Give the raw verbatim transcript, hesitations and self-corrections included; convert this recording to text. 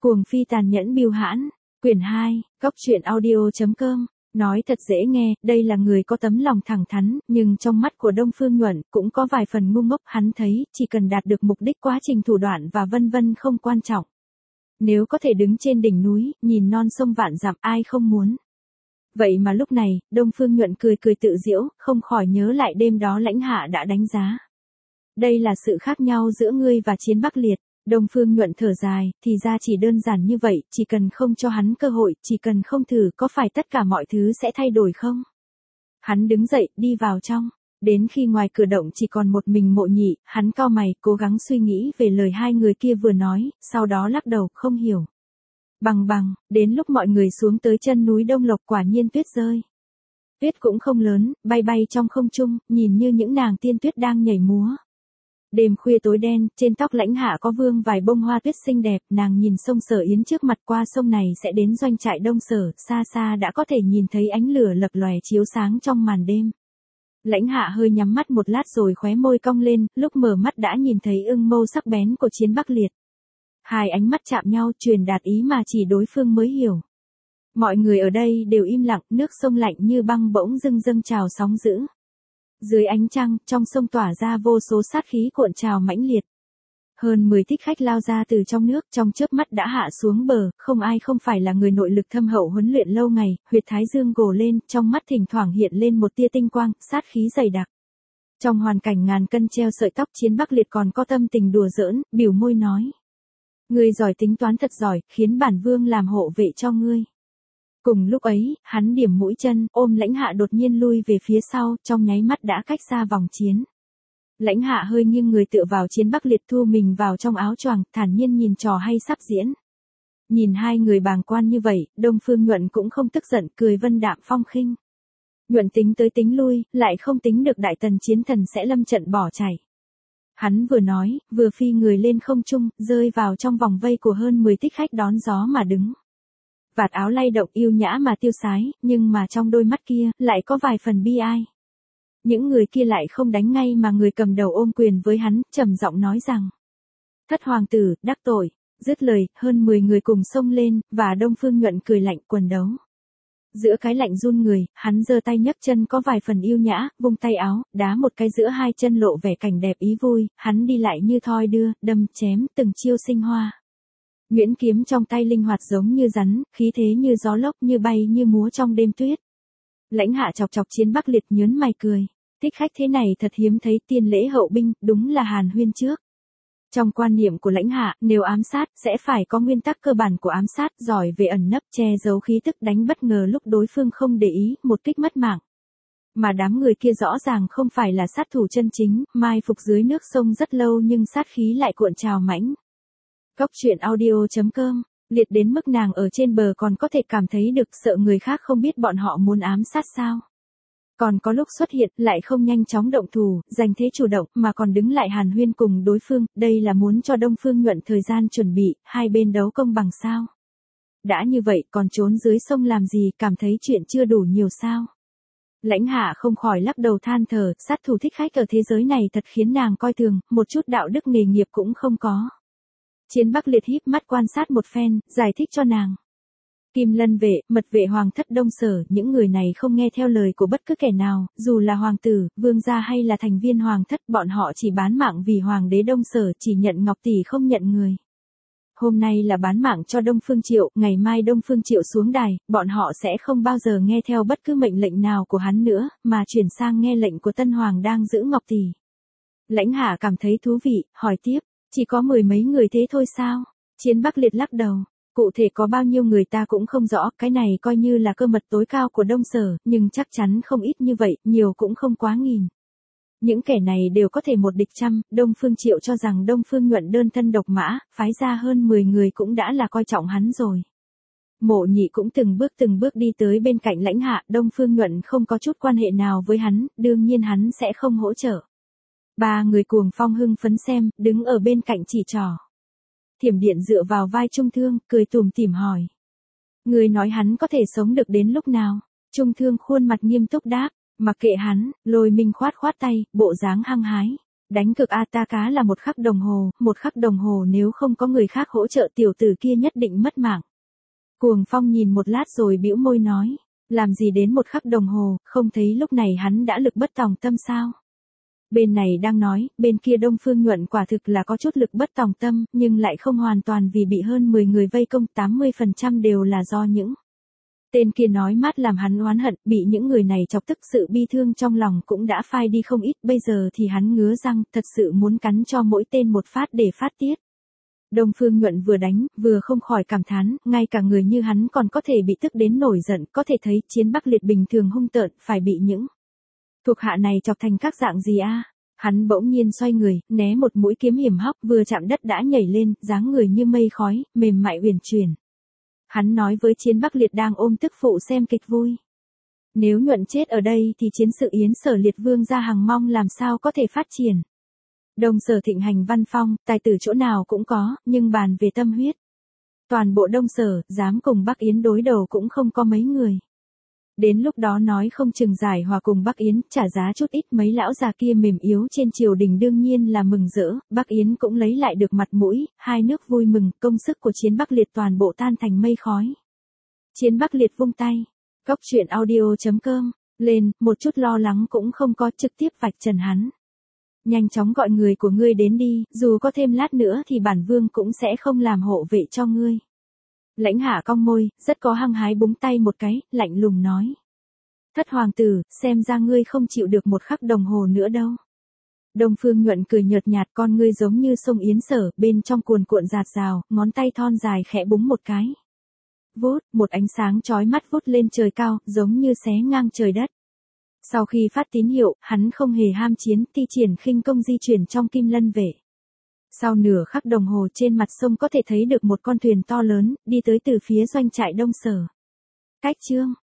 Cuồng phi tàn nhẫn bưu hãn, quyển hai, góc truyện audio chấm com. Nói thật dễ nghe, đây là người có tấm lòng thẳng thắn, nhưng trong mắt của Đông Phương Nhuận cũng có vài phần ngu ngốc. Hắn thấy, chỉ cần đạt được mục đích, quá trình thủ đoạn và vân vân không quan trọng. Nếu có thể đứng trên đỉnh núi, nhìn non sông vạn dặm, ai không muốn. Vậy mà lúc này, Đông Phương Nhuận cười cười tự giễu, không khỏi nhớ lại đêm đó Lãnh Hạ đã đánh giá. Đây là sự khác nhau giữa ngươi và Chiến Bắc Liệt. Đông Phương Nhuận thở dài, thì ra chỉ đơn giản như vậy, chỉ cần không cho hắn cơ hội, chỉ cần không thử, có phải tất cả mọi thứ sẽ thay đổi không? Hắn đứng dậy, đi vào trong. Đến khi ngoài cửa động chỉ còn một mình Mộ Nhị, hắn cau mày, cố gắng suy nghĩ về lời hai người kia vừa nói, sau đó lắc đầu, không hiểu. Bằng bằng, đến lúc mọi người xuống tới chân núi Đông Lộc quả nhiên tuyết rơi. Tuyết cũng không lớn, bay bay trong không trung, nhìn như những nàng tiên tuyết đang nhảy múa. Đêm khuya tối đen, trên tóc Lãnh Hạ có vương vài bông hoa tuyết xinh đẹp, nàng nhìn sông Sở Yến trước mặt, qua sông này sẽ đến doanh trại Đông Sở, xa xa đã có thể nhìn thấy ánh lửa lập lòe chiếu sáng trong màn đêm. Lãnh Hạ hơi nhắm mắt một lát rồi khóe môi cong lên, lúc mở mắt đã nhìn thấy ưng mâu sắc bén của Chiến Bắc Liệt. Hai ánh mắt chạm nhau, truyền đạt ý mà chỉ đối phương mới hiểu. Mọi người ở đây đều im lặng, nước sông lạnh như băng bỗng dưng dâng trào sóng dữ. Dưới ánh trăng, trong sông tỏa ra vô số sát khí cuộn trào mãnh liệt. Hơn mười thích khách lao ra từ trong nước, trong chớp mắt đã hạ xuống bờ, không ai không phải là người nội lực thâm hậu huấn luyện lâu ngày, huyệt thái dương gồ lên, trong mắt thỉnh thoảng hiện lên một tia tinh quang, sát khí dày đặc. Trong hoàn cảnh ngàn cân treo sợi tóc, Chiến Bắc Liệt còn có tâm tình đùa giỡn, biểu môi nói. Ngươi giỏi tính toán thật giỏi, khiến bản vương làm hộ vệ cho ngươi. Cùng lúc ấy, hắn điểm mũi chân, ôm Lãnh Hạ đột nhiên lui về phía sau, trong nháy mắt đã cách xa vòng chiến. Lãnh Hạ hơi nghiêng người tựa vào Chiến Bắc Liệt, thu mình vào trong áo choàng, thản nhiên nhìn trò hay sắp diễn. Nhìn hai người bàng quan như vậy, Đông Phương Nhuận cũng không tức giận, cười vân đạm phong khinh. Nhuận tính tới tính lui, lại không tính được Đại Tần chiến thần sẽ lâm trận bỏ chạy. Hắn vừa nói, vừa phi người lên không trung, rơi vào trong vòng vây của hơn mười thích khách đón gió mà đứng. Vạt áo lay động yêu nhã mà tiêu sái, nhưng mà trong đôi mắt kia, lại có vài phần bi ai. Những người kia lại không đánh ngay mà người cầm đầu ôm quyền với hắn, trầm giọng nói rằng. Thất hoàng tử, đắc tội. Dứt lời, hơn mười người cùng xông lên, và Đông Phương Nhuận cười lạnh quần đấu. Giữa cái lạnh run người, hắn giơ tay nhấc chân có vài phần yêu nhã, vung tay áo, đá một cái giữa hai chân lộ vẻ cảnh đẹp ý vui, hắn đi lại như thoi đưa, đâm, chém, từng chiêu sinh hoa. Nhuyễn kiếm trong tay linh hoạt giống như rắn, khí thế như gió lốc, như bay như múa trong đêm tuyết. Lãnh Hạ chọc chọc Chiến Bắc Liệt, nhớn mày cười. Thích khách thế này thật hiếm thấy, tiên lễ hậu binh, đúng là hàn huyên trước. Trong quan niệm của Lãnh Hạ, nếu ám sát, sẽ phải có nguyên tắc cơ bản của ám sát, giỏi về ẩn nấp, che giấu khí tức, đánh bất ngờ lúc đối phương không để ý, một kích mất mạng. Mà đám người kia rõ ràng không phải là sát thủ chân chính, mai phục dưới nước sông rất lâu nhưng sát khí lại cuộn trào mãnh. Góc truyện audio chấm com, liệt đến mức nàng ở trên bờ còn có thể cảm thấy được, sợ người khác không biết bọn họ muốn ám sát sao. Còn có lúc xuất hiện, lại không nhanh chóng động thủ, giành thế chủ động, mà còn đứng lại hàn huyên cùng đối phương, đây là muốn cho Đông Phương Nhuận thời gian chuẩn bị, hai bên đấu công bằng sao. Đã như vậy, còn trốn dưới sông làm gì, cảm thấy chuyện chưa đủ nhiều sao. Lãnh Hạ không khỏi lắc đầu than thở, sát thủ thích khách ở thế giới này thật khiến nàng coi thường, một chút đạo đức nghề nghiệp cũng không có. Chiến Bắc Liệt híp mắt quan sát một phen, giải thích cho nàng. Kim Lân vệ, mật vệ hoàng thất Đông Sở, những người này không nghe theo lời của bất cứ kẻ nào, dù là hoàng tử, vương gia hay là thành viên hoàng thất, bọn họ chỉ bán mạng vì hoàng đế Đông Sở, chỉ nhận ngọc tỷ không nhận người. Hôm nay là bán mạng cho Đông Phương Triệu, ngày mai Đông Phương Triệu xuống đài, bọn họ sẽ không bao giờ nghe theo bất cứ mệnh lệnh nào của hắn nữa, mà chuyển sang nghe lệnh của tân hoàng đang giữ ngọc tỷ. Lãnh Hạ cảm thấy thú vị, hỏi tiếp. Chỉ có mười mấy người thế thôi sao? Chiến Bắc Liệt lắc đầu. Cụ thể có bao nhiêu người ta cũng không rõ, cái này coi như là cơ mật tối cao của Đông Sở, nhưng chắc chắn không ít như vậy, nhiều cũng không quá nghìn. Những kẻ này đều có thể một địch trăm, Đông Phương Triệu cho rằng Đông Phương Nhuận đơn thân độc mã, phái ra hơn mười người cũng đã là coi trọng hắn rồi. Mộ Nhị cũng từng bước từng bước đi tới bên cạnh Lãnh Hạ, Đông Phương Nhuận không có chút quan hệ nào với hắn, đương nhiên hắn sẽ không hỗ trợ. Ba người cuồng phong hưng phấn xem, đứng ở bên cạnh chỉ trỏ. Thiểm Điện dựa vào vai Trung Thương, cười tủm tỉm hỏi. Người nói hắn có thể sống được đến lúc nào? Trung Thương khuôn mặt nghiêm túc đáp, mặc kệ hắn, Lôi Minh khoát khoát tay, bộ dáng hăng hái. Đánh cực a ta cá là một khắc đồng hồ, một khắc đồng hồ nếu không có người khác hỗ trợ tiểu tử kia nhất định mất mạng. Cuồng Phong nhìn một lát rồi bĩu môi nói, làm gì đến một khắc đồng hồ, không thấy lúc này hắn đã lực bất tòng tâm sao? Bên này đang nói, bên kia Đông Phương Nhuận quả thực là có chút lực bất tòng tâm, nhưng lại không hoàn toàn vì bị hơn mười người vây công, tám mươi phần trăm đều là do những tên kia nói mát làm hắn oán hận, bị những người này chọc tức, sự bi thương trong lòng cũng đã phai đi không ít, bây giờ thì hắn ngứa răng, thật sự muốn cắn cho mỗi tên một phát để phát tiết. Đông Phương Nhuận vừa đánh, vừa không khỏi cảm thán, ngay cả người như hắn còn có thể bị tức đến nổi giận, có thể thấy chiến Bắc Liệt bình thường hung tợn, phải bị những thuộc hạ này chọc thành các dạng gì a? Hắn bỗng nhiên xoay người, né một mũi kiếm hiểm hóc, vừa chạm đất đã nhảy lên, dáng người như mây khói, mềm mại uyển chuyển. Hắn nói với chiến Bắc Liệt đang ôm tức phụ xem kịch vui. Nếu Nhuận chết ở đây thì chiến sự Yến Sở Liệt Vương gia Hằng Mong làm sao có thể phát triển. Đông Sở thịnh hành văn phong, tài tử chỗ nào cũng có, nhưng bàn về tâm huyết. Toàn bộ Đông Sở, dám cùng Bắc Yến đối đầu cũng không có mấy người. Đến lúc đó nói không chừng giải hòa cùng Bắc Yến, trả giá chút ít, mấy lão già kia mềm yếu trên triều đình đương nhiên là mừng rỡ, Bắc Yến cũng lấy lại được mặt mũi, hai nước vui mừng, công sức của chiến Bắc Liệt toàn bộ tan thành mây khói. Chiến Bắc Liệt vung tay, cốc truyện audio chấm com, lên, một chút lo lắng cũng không có, trực tiếp vạch trần hắn. Nhanh chóng gọi người của ngươi đến đi, dù có thêm lát nữa thì bản vương cũng sẽ không làm hộ vệ cho ngươi. Lãnh Hạ cong môi, rất có hăng hái búng tay một cái, lạnh lùng nói. Thất hoàng tử, xem ra ngươi không chịu được một khắc đồng hồ nữa đâu. Đông Phương Nhuận cười nhợt nhạt, con ngươi giống như sông Yến Sở, bên trong cuồn cuộn dạt dào, ngón tay thon dài khẽ búng một cái. Vút, một ánh sáng chói mắt vút lên trời cao, giống như xé ngang trời đất. Sau khi phát tín hiệu, hắn không hề ham chiến, thi triển khinh công di chuyển trong kim lân vệ. Sau nửa khắc đồng hồ trên mặt sông có thể thấy được một con thuyền to lớn, đi tới từ phía doanh trại Đông Sở. Cách chương